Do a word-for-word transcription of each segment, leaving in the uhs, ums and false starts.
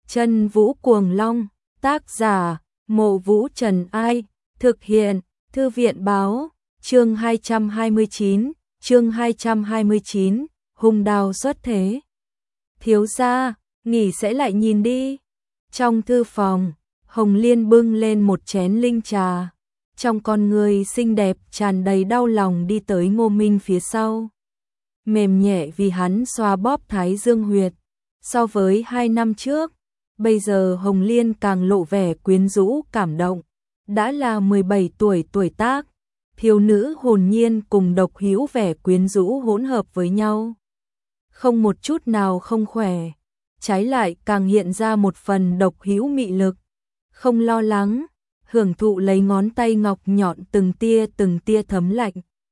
Chân Vũ Cuồng Long, tác giả, Mộ Vũ Trần Ai, thực hiện, Thư viện báo, chương hai trăm hai mươi chín, chương hai trăm hai mươi chín, hung đao xuất thế. Thiếu gia, nghỉ sẽ lại nhìn đi. Trong thư phòng, Hồng Liên bưng lên một chén linh trà, trong con người xinh đẹp tràn đầy đau lòng đi tới Ngô Minh phía sau. Mềm nhẹ vì hắn xoa bóp thái dương huyệt. So với hai năm trước, bây giờ Hồng Liên càng lộ vẻ quyến rũ cảm động. Đã là mười bảy tuổi tuổi tác, thiếu nữ hồn nhiên cùng độc hữu vẻ quyến rũ hỗn hợp với nhau. Không một chút nào không khỏe, trái lại càng hiện ra một phần độc hữu mị lực. Không lo lắng, hưởng thụ lấy ngón tay ngọc nhọn từng tia từng tia thấm lạnh.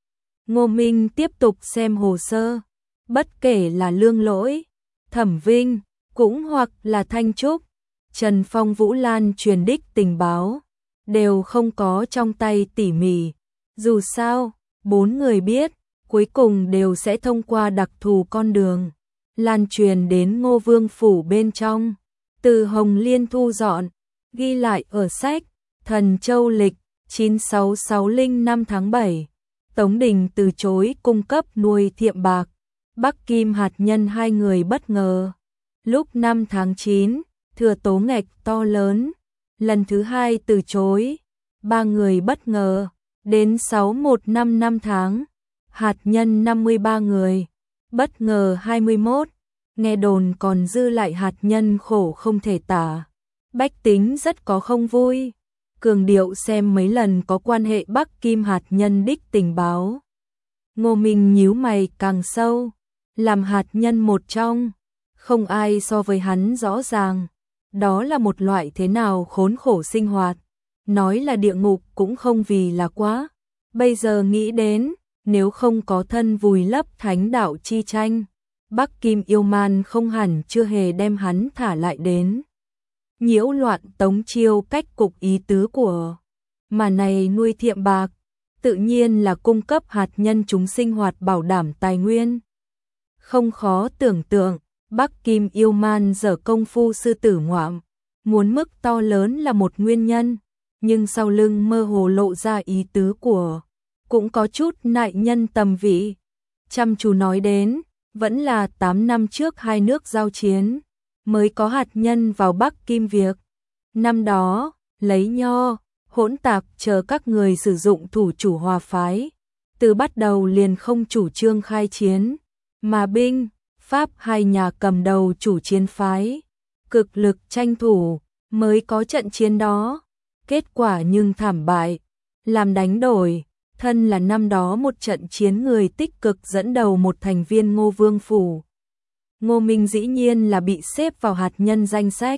Ngô Minh tiếp tục xem hồ sơ, bất kể là Lương Lỗi, Thẩm Vinh, cũng hoặc là Thanh Trúc, Trần Phong, Vũ Lan truyền đích tình báo, đều không có trong tay tỉ mỉ. Dù sao, bốn người biết, cuối cùng đều sẽ thông qua đặc thù con đường, lan truyền đến Ngô Vương phủ bên trong. Từ Hồng Liên thu dọn, ghi lại ở sách Thần Châu Lịch chín sáu sáu không năm tháng bảy. Tống Đình từ chối cung cấp nuôi thiệm bạc. Bắc Kim hạt nhân hai người bất ngờ. Lúc năm tháng chín, thừa tố ngạch to lớn. Lần thứ hai từ chối. Ba người bất ngờ. Đến sáu một năm năm tháng. Hạt nhân năm mươi ba người. Bất ngờ hai mươi mốt. Nghe đồn còn dư lại hạt nhân khổ không thể tả. Bách tính rất có không vui. Cường điệu xem mấy lần có quan hệ Bắc Kim hạt nhân đích tình báo. Ngô Minh nhíu mày càng sâu. Làm hạt nhân một trong, không ai so với hắn rõ ràng. Đó là một loại thế nào khốn khổ sinh hoạt. Nói là địa ngục cũng không vì là quá. Bây giờ nghĩ đến, nếu không có thân vùi lấp thánh đạo chi tranh, Bắc Kim yêu man không hẳn chưa hề đem hắn thả lại đến. Nhiễu loạn Tống Chiêu cách cục ý tứ của mà này nuôi thiệm bạc, tự nhiên là cung cấp hạt nhân chúng sinh hoạt bảo đảm tài nguyên. Không khó tưởng tượng, Bắc Kim yêu man dở công phu sư tử ngoạm, muốn mức to lớn là một nguyên nhân, nhưng sau lưng mơ hồ lộ ra ý tứ của, cũng có chút nại nhân tầm vị. Chăm chú nói đến, vẫn là tám năm trước hai nước giao chiến, mới có hạt nhân vào Bắc Kim việc. Năm đó, lấy nho, hỗn tạp chờ các người sử dụng thủ chủ hòa phái, từ bắt đầu liền không chủ trương khai chiến, mà binh, Pháp hai nhà cầm đầu chủ chiến phái, cực lực tranh thủ, mới có trận chiến đó. Kết quả nhưng thảm bại, làm đánh đổi, thân là năm đó một trận chiến người tích cực dẫn đầu một thành viên Ngô Vương phủ. Ngô Minh dĩ nhiên là bị xếp vào hạt nhân danh sách.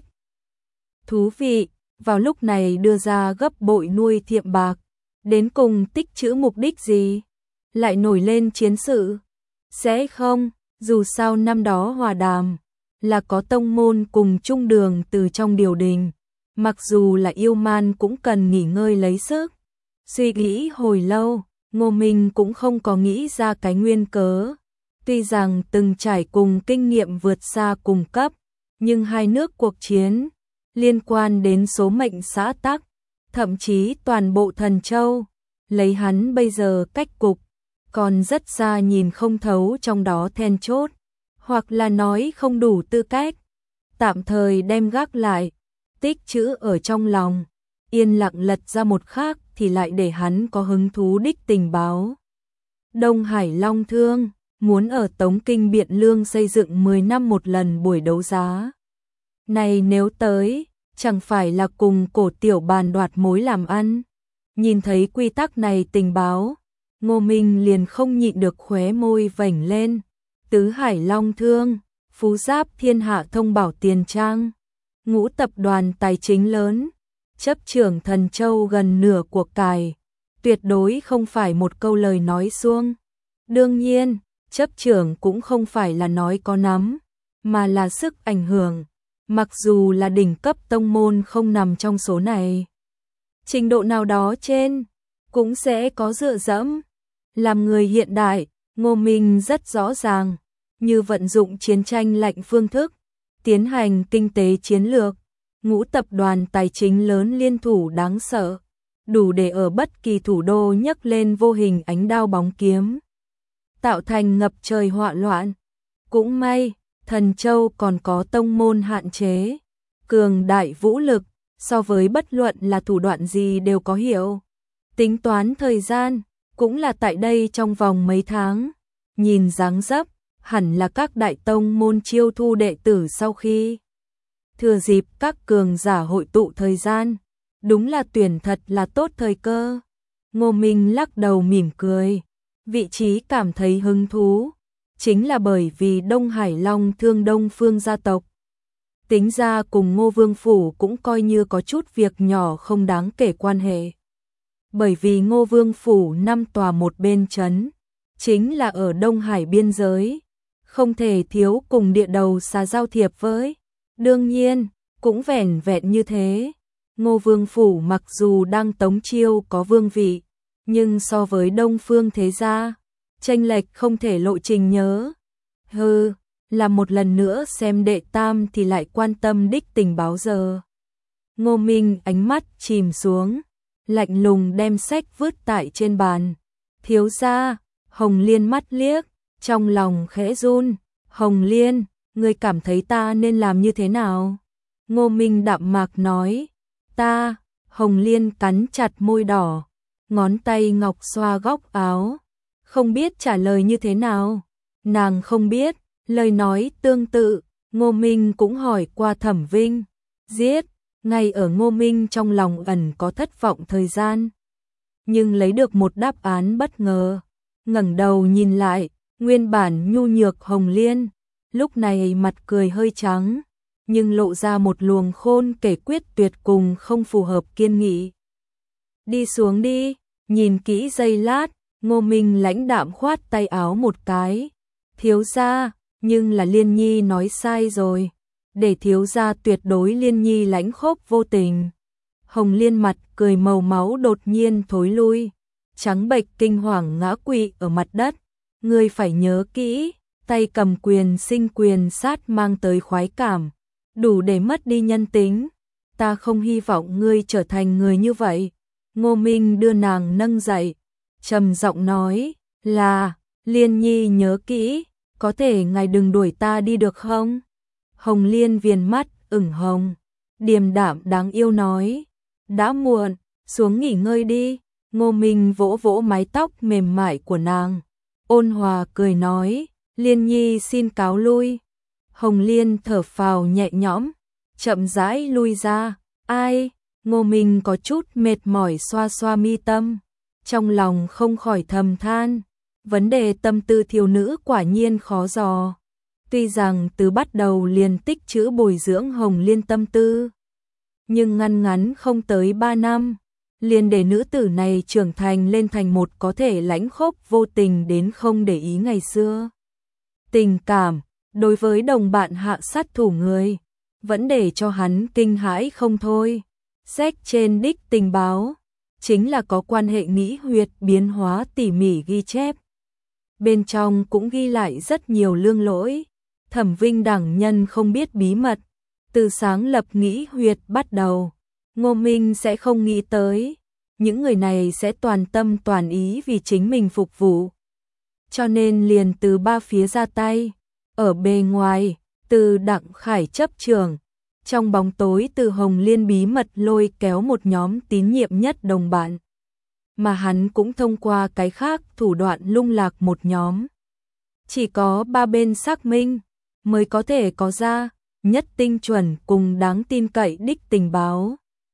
Thú vị, vào lúc này đưa ra gấp bội nuôi thiệm bạc, đến cùng tích trữ mục đích gì? Lại nổi lên chiến sự? Sẽ không, dù sao năm đó hòa đàm, là có tông môn cùng chung đường từ trong điều đình, mặc dù là yêu man cũng cần nghỉ ngơi lấy sức. Suy nghĩ hồi lâu, Ngô Minh cũng không có nghĩ ra cái nguyên cớ. Tuy rằng từng trải cùng kinh nghiệm vượt xa cùng cấp, nhưng hai nước cuộc chiến, liên quan đến số mệnh xã tắc, thậm chí toàn bộ Thần Châu, lấy hắn bây giờ cách cục, còn rất xa nhìn không thấu trong đó then chốt, hoặc là nói không đủ tư cách, tạm thời đem gác lại, tích trữ ở trong lòng, yên lặng lật ra một khác thì lại để hắn có hứng thú đích tình báo. Đông Hải Long Thương muốn ở Tống Kinh Biện Lương xây dựng mười năm một lần buổi đấu giá. Này nếu tới, chẳng phải là cùng cổ tiểu bàn đoạt mối làm ăn. Nhìn thấy quy tắc này tình báo, Ngô Minh liền không nhịn được khóe môi vểnh lên. Tứ Hải Long Thương, Phú Giáp Thiên Hạ Thông Bảo Tiền Trang, ngũ tập đoàn tài chính lớn, chấp trưởng Thần Châu gần nửa cuộc cải, tuyệt đối không phải một câu lời nói suông. Đương nhiên, chấp trưởng cũng không phải là nói có nắm, mà là sức ảnh hưởng, mặc dù là đỉnh cấp tông môn không nằm trong số này. Trình độ nào đó trên, cũng sẽ có dựa dẫm. Làm người hiện đại, Ngô Minh rất rõ ràng, như vận dụng chiến tranh lạnh phương thức, tiến hành kinh tế chiến lược, ngũ tập đoàn tài chính lớn liên thủ đáng sợ, đủ để ở bất kỳ thủ đô nhấc lên vô hình ánh đao bóng kiếm, tạo thành ngập trời họa loạn. Cũng may, Thần Châu còn có tông môn hạn chế, cường đại vũ lực, so với bất luận là thủ đoạn gì đều có hiệu. Tính toán thời gian, cũng là tại đây trong vòng mấy tháng, nhìn dáng dấp, hẳn là các đại tông môn chiêu thu đệ tử sau khi thừa dịp các cường giả hội tụ thời gian, đúng là tuyển thật là tốt thời cơ. Ngô Minh lắc đầu mỉm cười, vị trí cảm thấy hứng thú, chính là bởi vì Đông Hải Long Thương Đông Phương gia tộc. Tính ra cùng Ngô Vương Phủ cũng coi như có chút việc nhỏ không đáng kể quan hệ. Bởi vì Ngô Vương Phủ năm tòa một bên trấn, chính là ở Đông Hải biên giới, không thể thiếu cùng địa đầu xà giao thiệp với. Đương nhiên, cũng vẻn vẹn như thế. Ngô Vương Phủ mặc dù đang tống chiêu có vương vị, nhưng so với Đông Phương thế gia, chênh lệch không thể lộ trình nhớ. Hừ, là một lần nữa xem đệ tam thì lại quan tâm đích tình báo giờ. Ngô Minh ánh mắt chìm xuống, lạnh lùng đem sách vứt tại trên bàn. Thiếu gia, Hồng Liên mắt liếc, trong lòng khẽ run. Hồng Liên, ngươi cảm thấy ta nên làm như thế nào? Ngô Minh đạm mạc nói. Ta, Hồng Liên cắn chặt môi đỏ, ngón tay ngọc xoa góc áo, không biết trả lời như thế nào. Nàng không biết, lời nói tương tự, Ngô Minh cũng hỏi qua Thẩm Vinh. Giết, ngay ở Ngô Minh trong lòng ẩn có thất vọng thời gian, nhưng lấy được một đáp án bất ngờ. Ngẩng đầu nhìn lại, nguyên bản nhu nhược Hồng Liên, lúc này mặt cười hơi trắng, nhưng lộ ra một luồng khôn kể quyết tuyệt cùng không phù hợp kiên nghị. Đi xuống đi, nhìn kỹ giây lát, Ngô Minh lãnh đạm khoát tay áo một cái. Thiếu gia, nhưng là Liên Nhi nói sai rồi, để thiếu gia tuyệt đối Liên Nhi lãnh khốc vô tình. Hồng Liên mặt cười màu máu đột nhiên thối lui, trắng bệch kinh hoàng ngã quỵ ở mặt đất. Ngươi phải nhớ kỹ, tay cầm quyền sinh quyền sát mang tới khoái cảm, đủ để mất đi nhân tính. Ta không hy vọng ngươi trở thành người như vậy. Ngô Minh đưa nàng nâng dậy, trầm giọng nói, là, Liên Nhi nhớ kỹ, có thể ngài đừng đuổi ta đi được không? Hồng Liên viền mắt ửng hồng, điềm đạm đáng yêu nói, đã muộn, xuống nghỉ ngơi đi. Ngô Minh vỗ vỗ mái tóc mềm mại của nàng, ôn hòa cười nói, Liên Nhi xin cáo lui. Hồng Liên thở phào nhẹ nhõm, chậm rãi lui ra. Ai? Ngô Minh có chút mệt mỏi xoa xoa mi tâm, trong lòng không khỏi thầm than, vấn đề tâm tư thiếu nữ quả nhiên khó dò. Tuy rằng từ bắt đầu liền tích trữ bồi dưỡng Hồng Liên tâm tư, nhưng ngăn ngắn không tới ba năm, liền để nữ tử này trưởng thành lên thành một có thể lãnh khốc vô tình đến không để ý ngày xưa. Tình cảm, đối với đồng bạn hạ sát thủ người, vẫn để cho hắn kinh hãi không thôi. Sách trên đích tình báo, chính là có quan hệ nghĩ huyệt biến hóa tỉ mỉ ghi chép. Bên trong cũng ghi lại rất nhiều lương lỗi. Thẩm Vinh đẳng nhân không biết bí mật, từ sáng lập nghĩ huyệt bắt đầu, Ngô Minh sẽ không nghĩ tới, những người này sẽ toàn tâm toàn ý vì chính mình phục vụ. Cho nên liền từ ba phía ra tay, ở bề ngoài, từ Đặng Khải chấp trường, trong bóng tối từ Hồng Liên bí mật lôi kéo một nhóm tín nhiệm nhất đồng bạn, mà hắn cũng thông qua cái khác thủ đoạn lung lạc một nhóm. Chỉ có ba bên xác minh mới có thể có ra nhất tinh chuẩn cùng đáng tin cậy đích tình báo.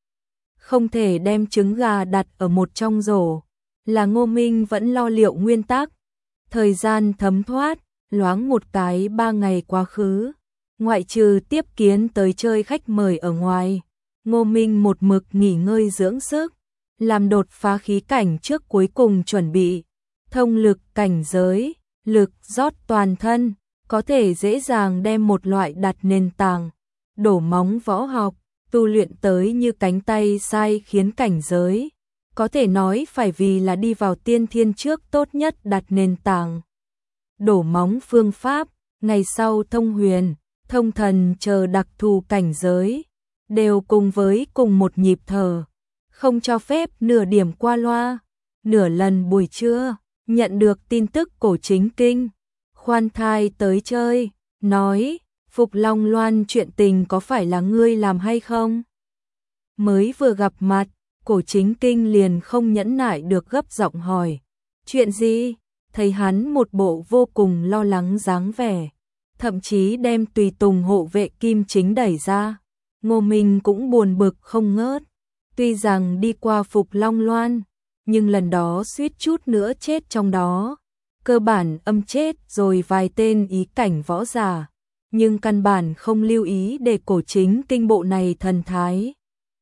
Không thể đem trứng gà đặt ở một trong rổ, là Ngô Minh vẫn lo liệu nguyên tắc. Thời gian thấm thoát, loáng một cái ba ngày quá khứ, ngoại trừ tiếp kiến tới chơi khách mời ở ngoài, Ngô Minh một mực nghỉ ngơi dưỡng sức, làm đột phá khí cảnh trước cuối cùng chuẩn bị, thông lực cảnh giới, lực rót toàn thân, có thể dễ dàng đem một loại đặt nền tảng, đổ móng võ học, tu luyện tới như cánh tay sai khiến cảnh giới. Có thể nói phải vì là đi vào tiên thiên trước tốt nhất đặt nền tảng. Đổ móng phương pháp, ngày sau thông huyền, thông thần chờ đặc thù cảnh giới, đều cùng với cùng một nhịp thở, không cho phép nửa điểm qua loa. Nửa lần buổi trưa, nhận được tin tức Cổ Chính Kinh, khoan thai tới chơi, nói, Phục Long Loan chuyện tình có phải là ngươi làm hay không? Mới vừa gặp mặt, Cổ Chính Kinh liền không nhẫn nại được gấp giọng hỏi, chuyện gì? Thấy hắn một bộ vô cùng lo lắng dáng vẻ, thậm chí đem tùy tùng hộ vệ Kim Chính đẩy ra. Ngô Minh cũng buồn bực không ngớt, tuy rằng đi qua Phục Long Loan, nhưng lần đó suýt chút nữa chết trong đó, cơ bản âm chết rồi vài tên ý cảnh võ giả, nhưng căn bản không lưu ý để Cổ Chính Kinh bộ này thần thái.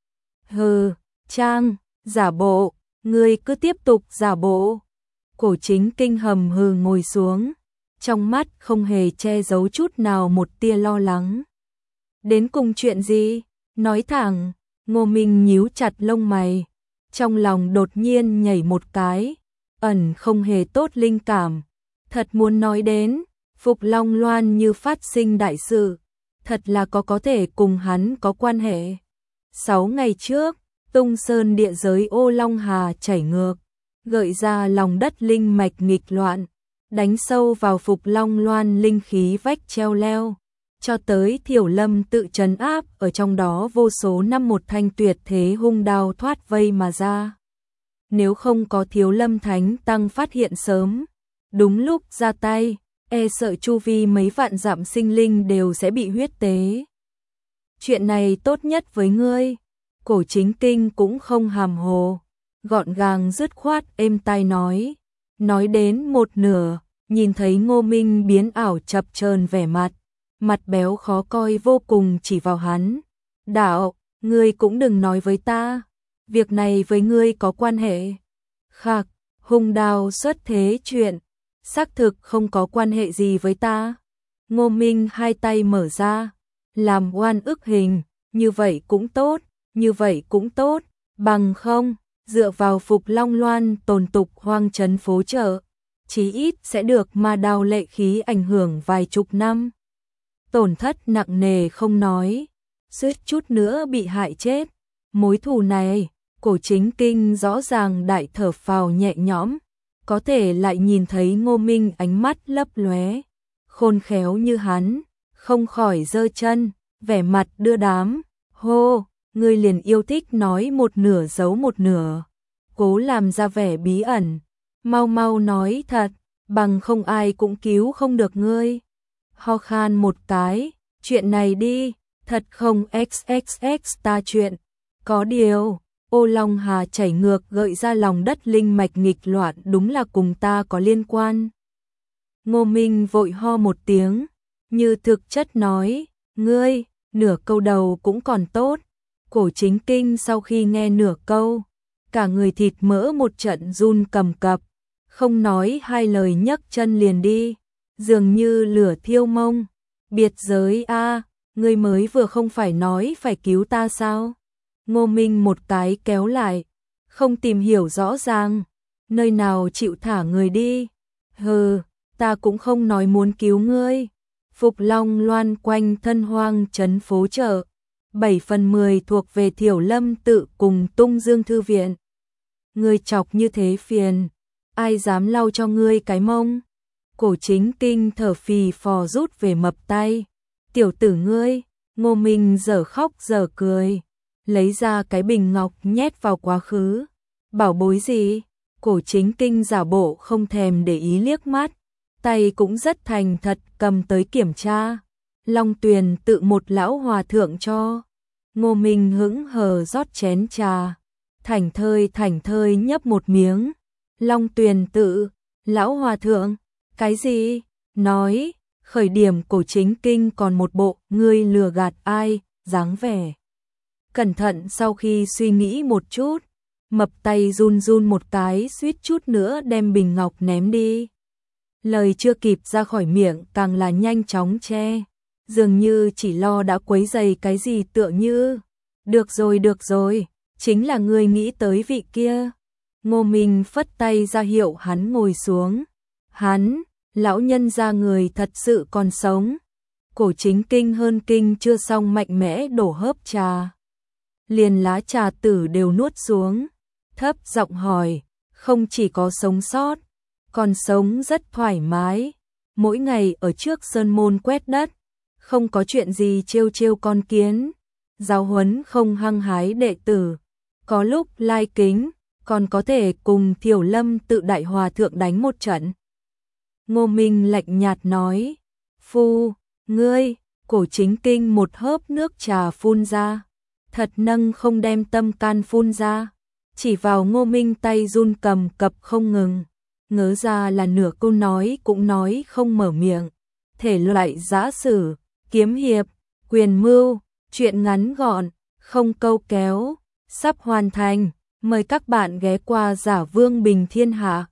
Hừ, Trang, giả bộ, ngươi cứ tiếp tục giả bộ. Cổ Chính Kinh hầm hừ ngồi xuống, trong mắt không hề che giấu chút nào một tia lo lắng. Đến cùng chuyện gì? Nói thẳng. Ngô Minh nhíu chặt lông mày, trong lòng đột nhiên nhảy một cái, ẩn không hề tốt linh cảm. Thật muốn nói đến, Phục Long Loan như phát sinh đại sự, thật là có có thể cùng hắn có quan hệ. Sáu ngày trước, Tung Sơn địa giới Ô Long Hà chảy ngược, gợi ra lòng đất linh mạch nghịch loạn, đánh sâu vào Phục Long Loan linh khí vách treo leo, cho tới Thiểu Lâm tự trấn áp ở trong đó vô số năm một thanh tuyệt thế hung đao thoát vây mà ra. Nếu không có Thiếu Lâm Thánh Tăng phát hiện sớm, đúng lúc ra tay, e sợ chu vi mấy vạn dặm sinh linh đều sẽ bị huyết tế. Chuyện này tốt nhất với ngươi. Cổ Chính Kinh cũng không hàm hồ, gọn gàng dứt khoát êm tai nói. Nói đến một nửa, nhìn thấy Ngô Minh biến ảo chập chờn vẻ mặt, mặt béo khó coi vô cùng chỉ vào hắn. Đạo, ngươi cũng đừng nói với ta, việc này với ngươi có quan hệ. Khạc, hung đao xuất thế chuyện, xác thực không có quan hệ gì với ta. Ngô Minh hai tay mở ra, làm oan ức hình, như vậy cũng tốt, như vậy cũng tốt, bằng không, dựa vào Phục Long Loan tồn tục hoang trấn phố chợ, chí ít sẽ được ma đao lệ khí ảnh hưởng vài chục năm. Tổn thất nặng nề không nói, suýt chút nữa bị hại chết. Mối thù này, Cổ Chính Kinh rõ ràng đại thở phào nhẹ nhõm, có thể lại nhìn thấy Ngô Minh ánh mắt lấp lóe, khôn khéo như hắn, không khỏi giơ chân, vẻ mặt đưa đám. Hô, ngươi liền yêu thích nói một nửa giấu một nửa, cố làm ra vẻ bí ẩn, mau mau nói thật, bằng không ai cũng cứu không được ngươi. Ho khan một cái, chuyện này đi, thật không xxx ta chuyện. Có điều, Ô Long Hà chảy ngược gợi ra lòng đất linh mạch nghịch loạn đúng là cùng ta có liên quan. Ngô Minh vội ho một tiếng, như thực chất nói, ngươi, nửa câu đầu cũng còn tốt. Cổ Chính Kinh sau khi nghe nửa câu, cả người thịt mỡ một trận run cầm cập, không nói hai lời nhấc chân liền đi, dường như lửa thiêu mông. Biệt giới a, ngươi mới vừa không phải nói phải cứu ta sao? Ngô Minh một cái kéo lại, không tìm hiểu rõ ràng, nơi nào chịu thả người đi. Hừ, ta cũng không nói muốn cứu ngươi. Phục Long Loan quanh thân hoang trấn phố chợ, bảy phần mười thuộc về Thiểu Lâm tự cùng Tung Dương thư viện. Ngươi chọc như thế phiền, ai dám lau cho ngươi cái mông? Cổ Chính Kinh thở phì phò rút về mập tay. Tiểu tử ngươi, Ngô Minh dở khóc dở cười, lấy ra cái bình ngọc nhét vào quá khứ. Bảo bối gì? Cổ Chính Kinh giả bộ không thèm để ý liếc mắt, tay cũng rất thành thật cầm tới kiểm tra. Long Tuyền tự một lão hòa thượng cho. Ngô Minh hững hờ rót chén trà, thảnh thơi thảnh thơi nhấp một miếng. Long Tuyền tự, lão hòa thượng, cái gì? Nói, khởi điểm Cổ Chính Kinh còn một bộ ngươi lừa gạt ai, dáng vẻ. Cẩn thận sau khi suy nghĩ một chút, mập tay run run một cái suýt chút nữa đem bình ngọc ném đi. Lời chưa kịp ra khỏi miệng càng là nhanh chóng che, dường như chỉ lo đã quấy rầy cái gì tựa như. Được rồi được rồi, chính là ngươi nghĩ tới vị kia. Ngô Minh phất tay ra hiệu hắn ngồi xuống. Hắn, lão nhân gia người thật sự còn sống. Cổ Chính Kinh hơn kinh chưa xong mạnh mẽ đổ hớp trà. Liền lá trà tử đều nuốt xuống, thấp giọng hỏi, không chỉ có sống sót, còn sống rất thoải mái, mỗi ngày ở trước sơn môn quét đất, không có chuyện gì trêu trêu con kiến, giáo huấn không hăng hái đệ tử, có lúc lai kính, còn có thể cùng Thiểu Lâm tự đại hòa thượng đánh một trận. Ngô Minh lạnh nhạt nói, phu, ngươi, Cổ Chính Kinh một hớp nước trà phun ra, thật nâng không đem tâm can phun ra, chỉ vào Ngô Minh tay run cầm cập không ngừng, ngớ ra là nửa câu nói cũng nói không mở miệng, thể loại giã sử, kiếm hiệp, quyền mưu, chuyện ngắn gọn, không câu kéo, sắp hoàn thành, mời các bạn ghé qua Giả Vương Bình Thiên Hạ.